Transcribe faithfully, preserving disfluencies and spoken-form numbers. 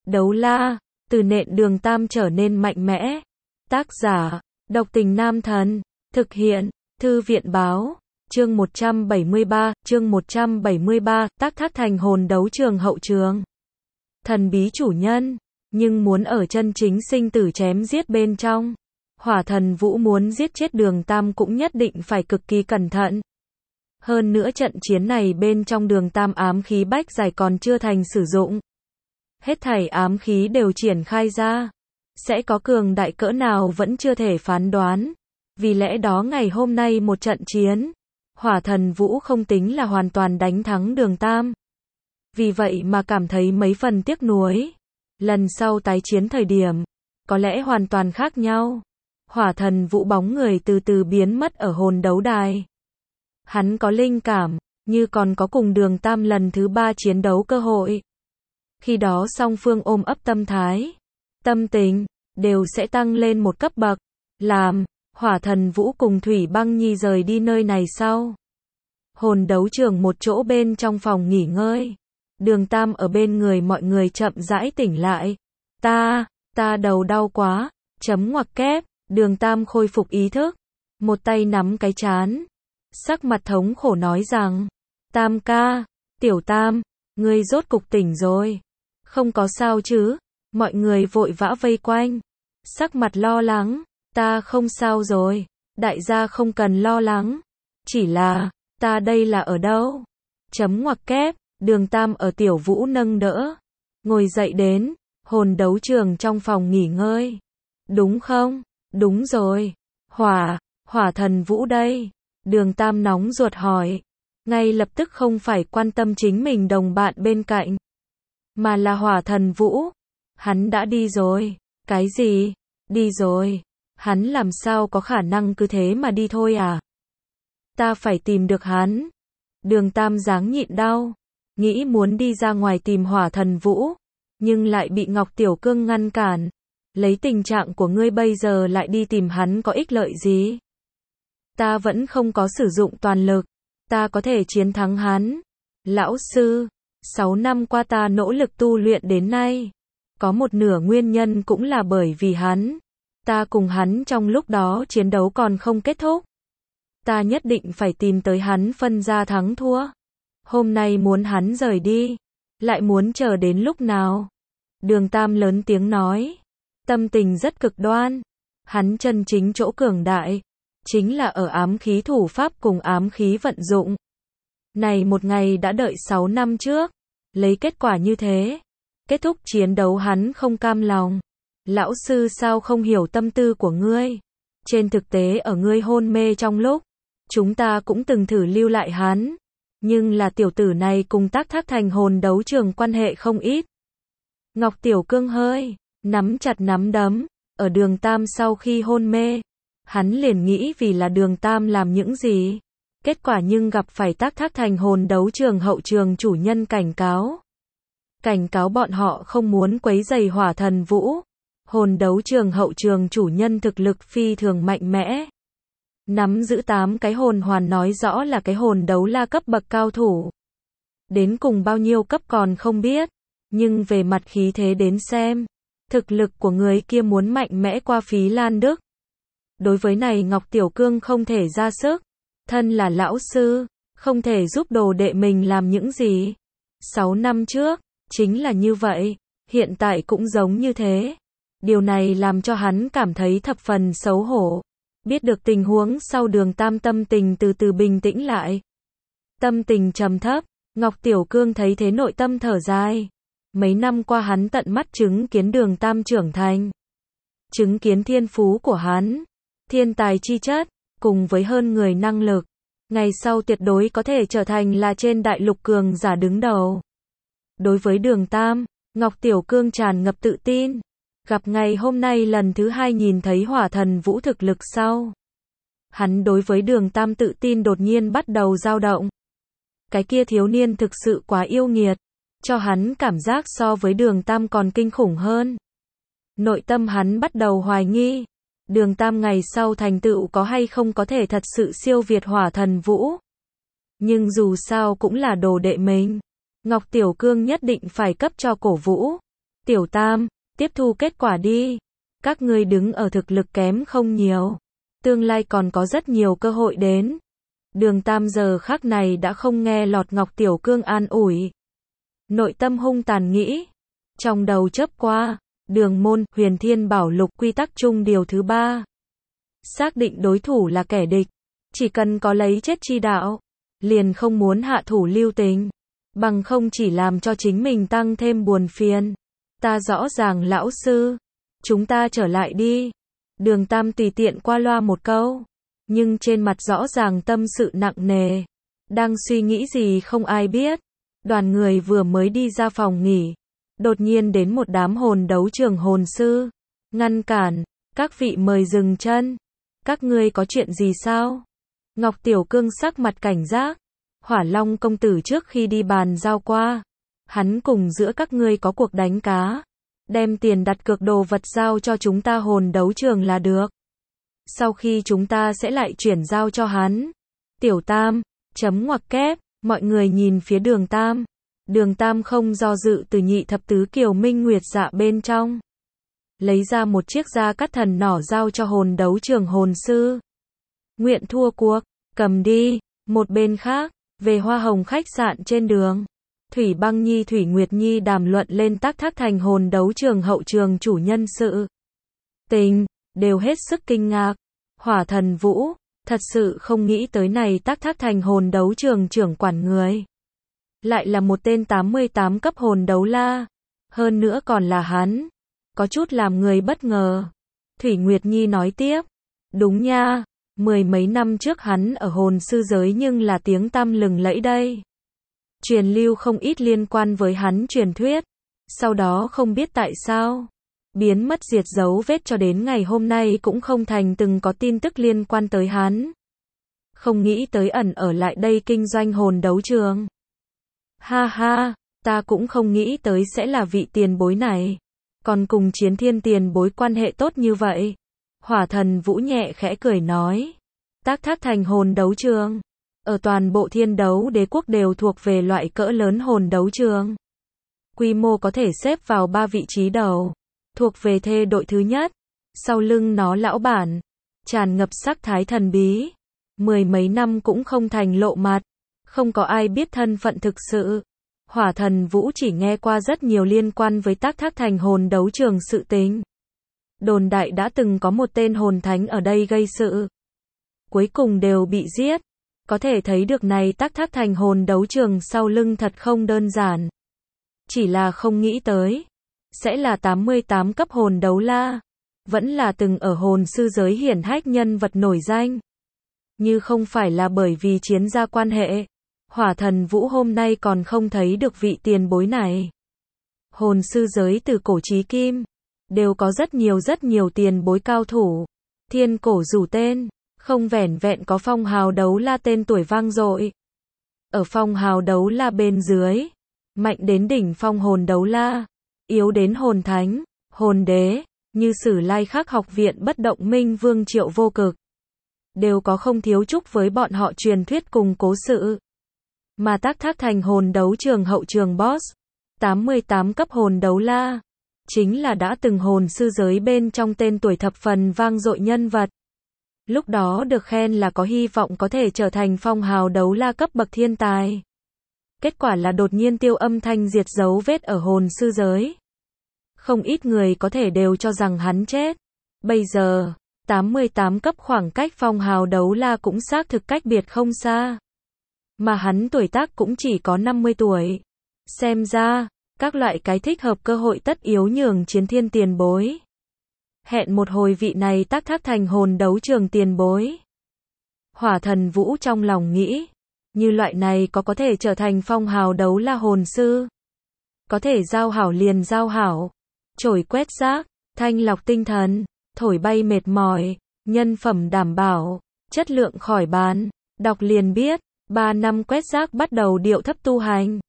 Đấu la, từ nện Đường Tam trở nên mạnh mẽ. Tác giả, Độc Tình Nam Thần. Thực hiện, Thư viện Báo. Chương một trăm bảy mươi ba, chương một trăm bảy mươi ba, Tác Thác Thành Hồn Đấu Trường Hậu Trường. Thần bí chủ nhân, nhưng muốn ở chân chính sinh tử chém giết bên trong. Hỏa Thần Vũ muốn giết chết Đường Tam cũng nhất định phải cực kỳ cẩn thận. Hơn nữa trận chiến này bên trong Đường Tam ám khí bách giải còn chưa thành sử dụng. Hết thảy ám khí đều triển khai ra. Sẽ có cường đại cỡ nào vẫn chưa thể phán đoán. Vì lẽ đó ngày hôm nay một trận chiến, Hỏa Thần Vũ không tính là hoàn toàn đánh thắng Đường Tam. Vì vậy mà cảm thấy mấy phần tiếc nuối. Lần sau tái chiến thời điểm, có lẽ hoàn toàn khác nhau. Hỏa Thần Vũ bóng người từ từ biến mất ở hồn đấu đài. Hắn có linh cảm, như còn có cùng Đường Tam lần thứ ba chiến đấu cơ hội. Khi đó song phương ôm ấp tâm thái, tâm tình, đều sẽ tăng lên một cấp bậc. Làm, Hỏa Thần Vũ cùng Thủy Băng Nhi rời đi nơi này sau. Hồn đấu trường một chỗ bên trong phòng nghỉ ngơi. Đường Tam ở bên người mọi người chậm rãi tỉnh lại. Ta, ta đầu đau quá, chấm ngoặc kép, Đường Tam khôi phục ý thức. Một tay nắm cái trán. Sắc mặt thống khổ nói rằng, Tam ca, Tiểu Tam, ngươi rốt cục tỉnh rồi. Không có sao chứ, mọi người vội vã vây quanh. Sắc mặt lo lắng, ta không sao rồi, đại gia không cần lo lắng. Chỉ là, ta đây là ở đâu? Chấm ngoặc kép, Đường Tam ở Tiểu Vũ nâng đỡ. Ngồi dậy đến, hồn đấu trường trong phòng nghỉ ngơi. Đúng không? Đúng rồi. Hỏa, Hỏa Thần Vũ đây. Đường Tam nóng ruột hỏi. Ngay lập tức không phải quan tâm chính mình đồng bạn bên cạnh. Mà là Hỏa Thần Vũ. Hắn đã đi rồi. Cái gì? Đi rồi. Hắn làm sao có khả năng cứ thế mà đi thôi à? Ta phải tìm được hắn. Đường Tam dáng nhịn đau. Nghĩ muốn đi ra ngoài tìm Hỏa Thần Vũ. Nhưng lại bị Ngọc Tiểu Cương ngăn cản. Lấy tình trạng của ngươi bây giờ lại đi tìm hắn có ích lợi gì? Ta vẫn không có sử dụng toàn lực. Ta có thể chiến thắng hắn. Lão sư, sáu năm qua ta nỗ lực tu luyện đến nay. Có một nửa nguyên nhân cũng là bởi vì hắn. Ta cùng hắn trong lúc đó chiến đấu còn không kết thúc. Ta nhất định phải tìm tới hắn phân ra thắng thua. Hôm nay muốn hắn rời đi. Lại muốn chờ đến lúc nào? Đường Tam lớn tiếng nói. Tâm tình rất cực đoan. Hắn chân chính chỗ cường đại. Chính là ở ám khí thủ pháp cùng ám khí vận dụng. Này một ngày đã đợi sáu năm trước. Lấy kết quả như thế. Kết thúc chiến đấu hắn không cam lòng. Lão sư sao không hiểu tâm tư của ngươi? Trên thực tế ở ngươi hôn mê trong lúc, chúng ta cũng từng thử lưu lại hắn. Nhưng là tiểu tử này cùng Tác Thác Thành hồn đấu trường quan hệ không ít. Ngọc Tiểu Cương hơi, nắm chặt nắm đấm. Ở Đường Tam sau khi hôn mê, hắn liền nghĩ vì là Đường Tam làm những gì. Kết quả nhưng gặp phải Tác Thác Thành hồn đấu trường hậu trường chủ nhân cảnh cáo. Cảnh cáo bọn họ không muốn quấy rầy Hỏa Thần Vũ. Hồn đấu trường hậu trường chủ nhân thực lực phi thường mạnh mẽ. Nắm giữ tám cái hồn hoàn nói rõ là cái hồn đấu la cấp bậc cao thủ. Đến cùng bao nhiêu cấp còn không biết. Nhưng về mặt khí thế đến xem. Thực lực của người kia muốn mạnh mẽ qua Phí Lan Đức. Đối với này Ngọc Tiểu Cương không thể ra sức. Thân là lão sư. Không thể giúp đồ đệ mình làm những gì. Sáu năm trước. Chính là như vậy. Hiện tại cũng giống như thế. Điều này làm cho hắn cảm thấy thập phần xấu hổ. Biết được tình huống sau Đường Tam tâm tình từ từ bình tĩnh lại. Tâm tình trầm thấp, Ngọc Tiểu Cương thấy thế nội tâm thở dài. Mấy năm qua hắn tận mắt chứng kiến Đường Tam trưởng thành. Chứng kiến thiên phú của hắn, thiên tài chi chất, cùng với hơn người năng lực. Ngày sau tuyệt đối có thể trở thành là trên đại lục cường giả đứng đầu. Đối với Đường Tam, Ngọc Tiểu Cương tràn ngập tự tin. Gặp ngày hôm nay lần thứ hai nhìn thấy Hỏa Thần Vũ thực lực sau. Hắn đối với Đường Tam tự tin đột nhiên bắt đầu dao động. Cái kia thiếu niên thực sự quá yêu nghiệt. Cho hắn cảm giác so với Đường Tam còn kinh khủng hơn. Nội tâm hắn bắt đầu hoài nghi. Đường Tam ngày sau thành tựu có hay không có thể thật sự siêu việt Hỏa Thần Vũ. Nhưng dù sao cũng là đồ đệ mình. Ngọc Tiểu Cương nhất định phải cấp cho cổ vũ. Tiểu Tam, tiếp thu kết quả đi. Các ngươi đứng ở thực lực kém không nhiều. Tương lai còn có rất nhiều cơ hội đến. Đường Tam giờ khắc này đã không nghe lọt Ngọc Tiểu Cương an ủi. Nội tâm hung tàn nghĩ. Trong đầu chớp qua, đường môn, huyền thiên bảo lục quy tắc chung điều thứ ba. Xác định đối thủ là kẻ địch. Chỉ cần có lấy chết chi đạo. Liền không muốn hạ thủ lưu tình. Bằng không chỉ làm cho chính mình tăng thêm buồn phiền. Ta rõ ràng lão sư. Chúng ta trở lại đi. Đường Tam tùy tiện qua loa một câu. Nhưng trên mặt rõ ràng tâm sự nặng nề. Đang suy nghĩ gì không ai biết. Đoàn người vừa mới đi ra phòng nghỉ. Đột nhiên đến một đám hồn đấu trường hồn sư. Ngăn cản. Các vị mời dừng chân. Các ngươi có chuyện gì sao? Ngọc Tiểu Cương sắc mặt cảnh giác. Hỏa Long công tử trước khi đi bàn giao qua. Hắn cùng giữa các ngươi có cuộc đánh cá. Đem tiền đặt cược đồ vật giao cho chúng ta hồn đấu trường là được. Sau khi chúng ta sẽ lại chuyển giao cho hắn. Tiểu Tam, chấm ngoặc kép, mọi người nhìn phía đường Tam. Đường Tam không do dự từ nhị thập tứ kiều minh nguyệt dạ bên trong. Lấy ra một chiếc da cắt thần nỏ giao cho hồn đấu trường hồn sư. Nguyện thua cuộc, cầm đi. Một bên khác, về Hoa Hồng khách sạn trên đường. Thủy Băng Nhi Thủy Nguyệt Nhi đàm luận lên Tắc Thác Thành hồn đấu trường hậu trường chủ nhân sự. Tình, đều hết sức kinh ngạc. Hỏa Thần Vũ, thật sự không nghĩ tới này Tắc Thác Thành hồn đấu trường trưởng quản người. Lại là một tên tám mươi tám cấp hồn đấu la. Hơn nữa còn là hắn. Có chút làm người bất ngờ. Thủy Nguyệt Nhi nói tiếp. Đúng nha, mười mấy năm trước hắn ở hồn sư giới nhưng là tiếng tăm lừng lẫy đây. Truyền lưu không ít liên quan với hắn truyền thuyết. Sau đó không biết tại sao. Biến mất diệt dấu vết cho đến ngày hôm nay cũng không thành từng có tin tức liên quan tới hắn. Không nghĩ tới ẩn ở lại đây kinh doanh hồn đấu trường. Ha ha, ta cũng không nghĩ tới sẽ là vị tiền bối này. Còn cùng Chiến Thiên tiền bối quan hệ tốt như vậy. Hỏa Thần Vũ nhẹ khẽ cười nói. Tắc Thác Thành hồn đấu trường. Ở toàn bộ thiên đấu đế quốc đều thuộc về loại cỡ lớn hồn đấu trường. Quy mô có thể xếp vào ba vị trí đầu. Thuộc về thê đội thứ nhất. Sau lưng nó lão bản. Tràn ngập sắc thái thần bí. Mười mấy năm cũng không thành lộ mặt. Không có ai biết thân phận thực sự. Hỏa Thần Vũ chỉ nghe qua rất nhiều liên quan với Tắc Thác Thành hồn đấu trường sự tình. Đồn đại đã từng có một tên hồn thánh ở đây gây sự. Cuối cùng đều bị giết. Có thể thấy được này Tắc Thác Thành hồn đấu trường sau lưng thật không đơn giản. Chỉ là không nghĩ tới. Sẽ là tám mươi tám cấp hồn đấu la. Vẫn là từng ở hồn sư giới hiển hách nhân vật nổi danh. Như không phải là bởi vì chiến gia quan hệ. Hỏa Thần Vũ hôm nay còn không thấy được vị tiền bối này. Hồn sư giới từ cổ chí kim. Đều có rất nhiều rất nhiều tiền bối cao thủ. Thiên cổ rủ tên. Không vẻn vẹn có phong hào đấu la tên tuổi vang dội. Ở phong hào đấu la bên dưới. Mạnh đến đỉnh phong hồn đấu la. Yếu đến hồn thánh, hồn đế. Như Sử Lai Khắc học viện bất động minh vương Triệu Vô Cực. Đều có không thiếu chúc với bọn họ truyền thuyết cùng cố sự. Mà Tắc Thác Thành hồn đấu trường hậu trường boss. tám mươi tám cấp hồn đấu la. Chính là đã từng hồn sư giới bên trong tên tuổi thập phần vang dội nhân vật. Lúc đó được khen là có hy vọng có thể trở thành phong hào đấu la cấp bậc thiên tài. Kết quả là đột nhiên tiêu âm thanh diệt dấu vết ở hồn sư giới. Không ít người có thể đều cho rằng hắn chết. Bây giờ, tám mươi tám cấp khoảng cách phong hào đấu la cũng xác thực cách biệt không xa. Mà hắn tuổi tác cũng chỉ có năm mươi tuổi. Xem ra, các loại cái thích hợp cơ hội tất yếu nhường Chiến Thiên tiền bối. Hẹn một hồi vị này Tắc Thác Thành hồn đấu trường tiền bối. Hỏa Thần Vũ trong lòng nghĩ. Như loại này có có thể trở thành phong hào đấu la hồn sư. Có thể giao hảo liền giao hảo. Chổi quét rác, thanh lọc tinh thần, thổi bay mệt mỏi, nhân phẩm đảm bảo, chất lượng khỏi bàn. Đọc liền biết, ba năm quét rác bắt đầu điệu thấp tu hành.